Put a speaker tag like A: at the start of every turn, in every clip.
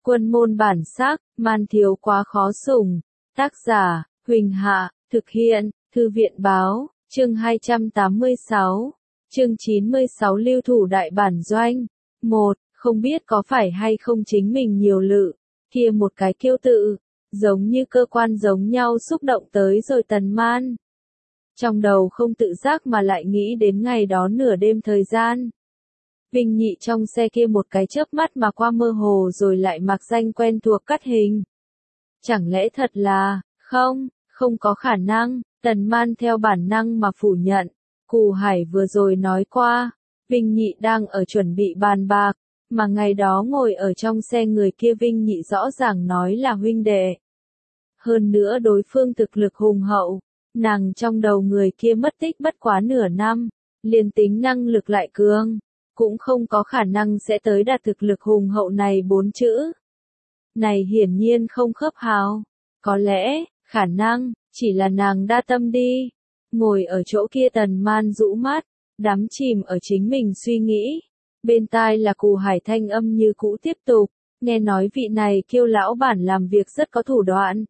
A: Quân môn bản sắc, man thiếu quá khó sủng. Tác giả, Huỳnh Hạ, thực hiện, Thư viện báo, chương 286, chương 96 lưu thủ đại bản doanh. 1. Không biết có phải hay không chính mình nhiều lự, kia một cái kiêu tự, giống như cơ quan giống nhau xúc động tới rồi Tần Man. Trong đầu không tự giác mà lại nghĩ đến ngày đó nửa đêm thời gian. Vinh Nhị trong xe kia một cái chớp mắt mà qua mơ hồ rồi lại mặc danh quen thuộc cắt hình. Chẳng lẽ thật là, không có khả năng, Tần Man theo bản năng mà phủ nhận. Cù Hải vừa rồi nói qua, Vinh Nhị đang ở chuẩn bị bàn bạc, mà ngày đó ngồi ở trong xe người kia Vinh Nhị rõ ràng nói là huynh đệ. Hơn nữa đối phương thực lực hùng hậu, nàng trong đầu người kia mất tích bất quá nửa năm, liền tính năng lực lại cường, cũng không có khả năng sẽ tới đạt thực lực hùng hậu này 4 chữ. Này hiển nhiên không khớp hào, có lẽ, khả năng, chỉ là nàng đa tâm đi. Ngồi ở chỗ kia Tần Man rũ mắt, đắm chìm ở chính mình suy nghĩ. Bên tai là Cù Hải thanh âm như cũ tiếp tục, nghe nói vị này kiêu lão bản làm việc rất có thủ đoạn.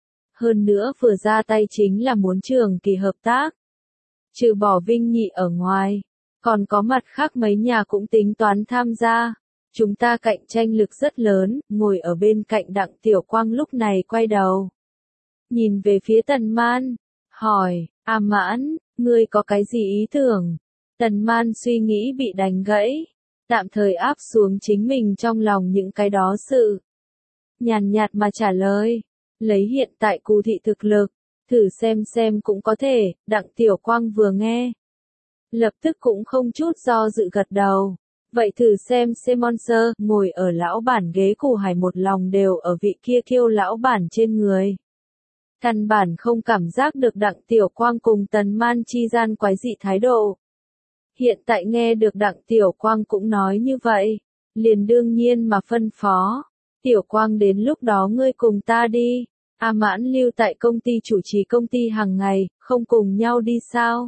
A: Hơn nữa vừa ra tay chính là muốn trường kỳ hợp tác. Trừ bỏ Vinh Nhị ở ngoài, còn có mặt khác mấy nhà cũng tính toán tham gia. Chúng ta cạnh tranh lực rất lớn, ngồi ở bên cạnh Đặng Tiểu Quang lúc này quay đầu. Nhìn về phía Tần Man, hỏi, A Mãn, ngươi có cái gì ý tưởng? Tần Man suy nghĩ bị đánh gãy, tạm thời áp xuống chính mình trong lòng những cái đó sự. Nhàn nhạt mà trả lời, lấy hiện tại Cù thị thực lực, thử xem cũng có thể. Đặng Tiểu Quang vừa nghe, lập tức cũng không chút do dự gật đầu. Vậy thử xem Monster, ngồi ở lão bản ghế Cù Hải một lòng đều ở vị kia kiêu lão bản trên người. Căn bản không cảm giác được Đặng Tiểu Quang cùng Tần Man chi gian quái dị thái độ. Hiện tại nghe được Đặng Tiểu Quang cũng nói như vậy, liền đương nhiên mà phân phó. Tiểu Quang đến lúc đó ngươi cùng ta đi, A Mãn lưu tại công ty chủ trì công ty hàng ngày, không cùng nhau đi sao?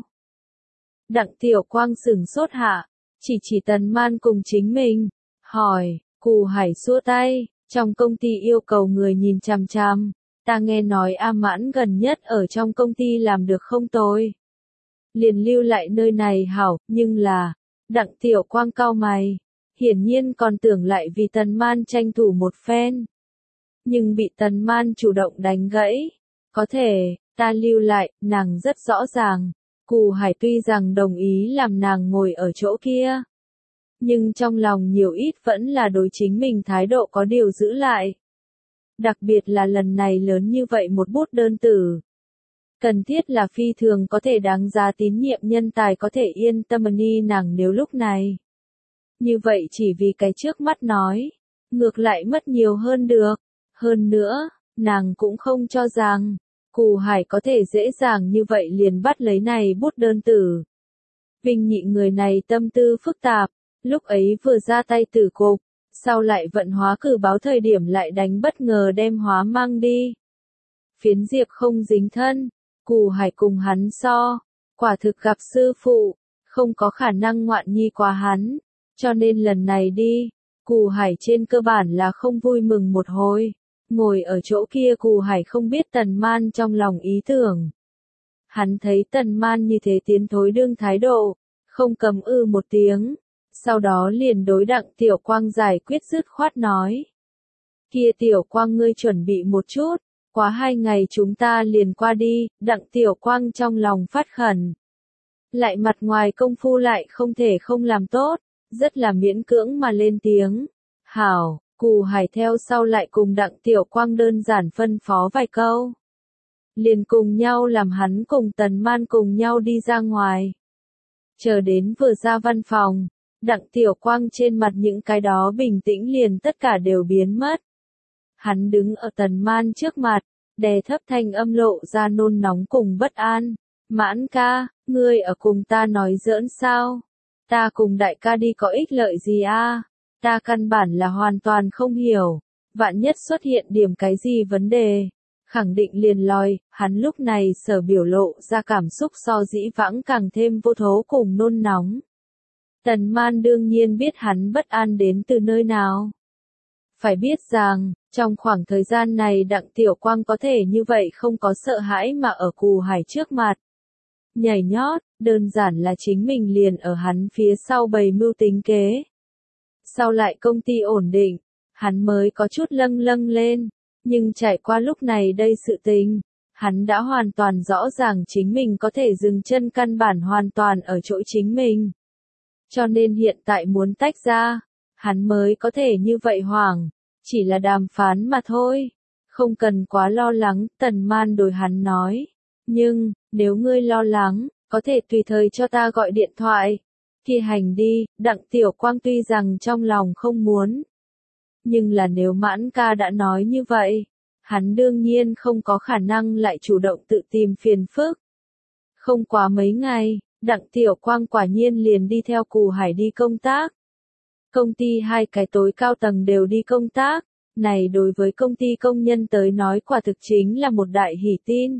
A: Đặng Tiểu Quang sửng sốt hạ, chỉ Tần Man cùng chính mình, hỏi, Cù Hải xua tay, trong công ty yêu cầu người nhìn chằm chằm, ta nghe nói A Mãn gần nhất ở trong công ty làm được không tồi. Liền lưu lại nơi này hảo, nhưng là, Đặng Tiểu Quang cau mày, hiển nhiên còn tưởng lại vì Tần Man tranh thủ một phen. Nhưng bị Tần Man chủ động đánh gãy, có thể, ta lưu lại, nàng rất rõ ràng. Cù Hải tuy rằng đồng ý làm nàng ngồi ở chỗ kia, nhưng trong lòng nhiều ít vẫn là đối chính mình thái độ có điều giữ lại. Đặc biệt là lần này lớn như vậy một bút đơn tử. Cần thiết là phi thường có thể đáng giá tín nhiệm nhân tài có thể yên tâm đi nàng nếu lúc này. Như vậy chỉ vì cái trước mắt nói, ngược lại mất nhiều hơn được. Hơn nữa, nàng cũng không cho rằng Cù Hải có thể dễ dàng như vậy liền bắt lấy này bút đơn tử. Vinh Nhị người này tâm tư phức tạp, lúc ấy vừa ra tay tử cục, sau lại vận hóa cử báo thời điểm lại đánh bất ngờ đem hóa mang đi. Phiến diệp không dính thân, Cù Hải cùng hắn so, quả thực gặp sư phụ, không có khả năng ngoạn nhi qua hắn, cho nên lần này đi, Cù Hải trên cơ bản là không vui mừng một hồi. Ngồi ở chỗ kia Cù Hải không biết Tần Man trong lòng ý tưởng. Hắn thấy Tần Man như thế tiến thối đương thái độ, không cầm một tiếng, sau đó liền đối Đặng Tiểu Quang giải quyết dứt khoát nói. Kia Tiểu Quang ngươi chuẩn bị một chút, quá 2 ngày chúng ta liền qua đi. Đặng Tiểu Quang trong lòng phát khẩn. Lại mặt ngoài công phu lại không thể không làm tốt, rất là miễn cưỡng mà lên tiếng. Hảo. Cù Hải theo sau lại cùng Đặng Tiểu Quang đơn giản phân phó vài câu. Liền cùng nhau làm hắn cùng Tần Man cùng nhau đi ra ngoài. Chờ đến vừa ra văn phòng, Đặng Tiểu Quang trên mặt những cái đó bình tĩnh liền tất cả đều biến mất. Hắn đứng ở Tần Man trước mặt, đè thấp thanh âm lộ ra nôn nóng cùng bất an. Mãn ca, ngươi ở cùng ta nói giỡn sao? Ta cùng đại ca đi có ích lợi gì a? Ta căn bản là hoàn toàn không hiểu, vạn nhất xuất hiện điểm cái gì vấn đề, khẳng định liền lòi. Hắn lúc này sở biểu lộ ra cảm xúc so dĩ vãng càng thêm vô thố cùng nôn nóng. Tần Man đương nhiên biết hắn bất an đến từ nơi nào. Phải biết rằng, trong khoảng thời gian này Đặng Tiểu Quang có thể như vậy không có sợ hãi mà ở Cù Hải trước mặt nhảy nhót, đơn giản là chính mình liền ở hắn phía sau bày mưu tính kế. Sau lại công ty ổn định, hắn mới có chút lâng lâng lên, nhưng trải qua lúc này đây sự tình, hắn đã hoàn toàn rõ ràng chính mình có thể dừng chân căn bản hoàn toàn ở chỗ chính mình. Cho nên hiện tại muốn tách ra, hắn mới có thể như vậy hoảng, chỉ là đàm phán mà thôi. Không cần quá lo lắng, Tần Man đối hắn nói. Nhưng, nếu ngươi lo lắng, có thể tùy thời cho ta gọi điện thoại. Thi hành đi, Đặng Tiểu Quang tuy rằng trong lòng không muốn. Nhưng là nếu Mãn ca đã nói như vậy, hắn đương nhiên không có khả năng lại chủ động tự tìm phiền phức. Không quá mấy ngày, Đặng Tiểu Quang quả nhiên liền đi theo Cù Hải đi công tác. Công ty hai cái tối cao tầng đều đi công tác, này đối với công ty công nhân tới nói quả thực chính là một đại hỷ tin.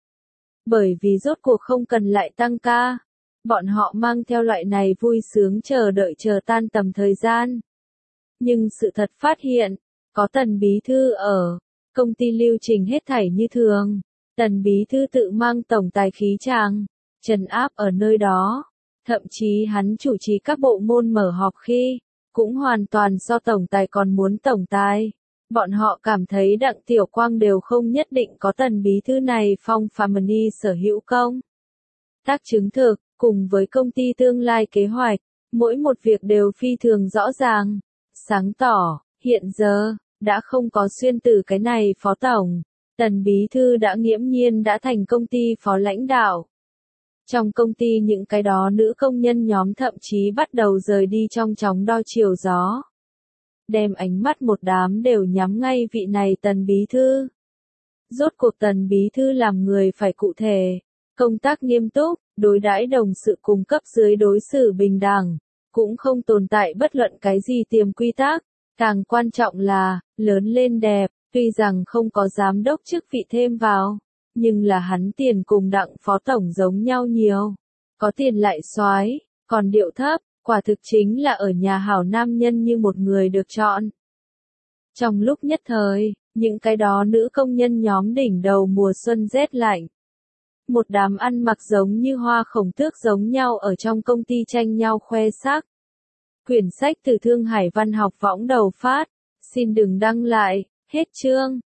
A: Bởi vì rốt cuộc không cần lại tăng ca, bọn họ mang theo loại này vui sướng chờ đợi chờ tan tầm thời gian. Nhưng sự thật phát hiện, có Tần bí thư ở, công ty lưu trình hết thảy như thường, Tần bí thư tự mang tổng tài khí tràng, trấn áp ở nơi đó, thậm chí hắn chủ trì các bộ môn mở họp khi, cũng hoàn toàn do tổng tài còn muốn tổng tài. Bọn họ cảm thấy Đặng Tiểu Quang đều không nhất định có Tần bí thư này phong family sở hữu công. Tác chứng thực, cùng với công ty tương lai kế hoạch, mỗi một việc đều phi thường rõ ràng, sáng tỏ, hiện giờ, đã không có xuyên tử cái này phó tổng, Tần bí thư đã nghiễm nhiên đã thành công ty phó lãnh đạo. Trong công ty những cái đó nữ công nhân nhóm thậm chí bắt đầu rời đi trong chóng đo chiều gió. Đem ánh mắt một đám đều nhắm ngay vị này Tần bí thư. Rốt cuộc Tần bí thư làm người phải cụ thể, công tác nghiêm túc, đối đãi đồng sự cùng cấp dưới đối xử bình đẳng, cũng không tồn tại bất luận cái gì tiềm quy tắc, càng quan trọng là, lớn lên đẹp, tuy rằng không có giám đốc chức vị thêm vào, nhưng là hắn tiền cùng Đặng phó tổng giống nhau nhiều, có tiền lại soái, còn điệu thấp, quả thực chính là ở nhà hảo nam nhân như một người được chọn. Trong lúc nhất thời, những cái đó nữ công nhân nhóm đỉnh đầu mùa xuân rét lạnh. Một đám ăn mặc giống như hoa khổng tước giống nhau ở trong công ty tranh nhau khoe sắc. Quyển sách từ Thương Hải Văn học võng đầu phát, xin đừng đăng lại, hết chương.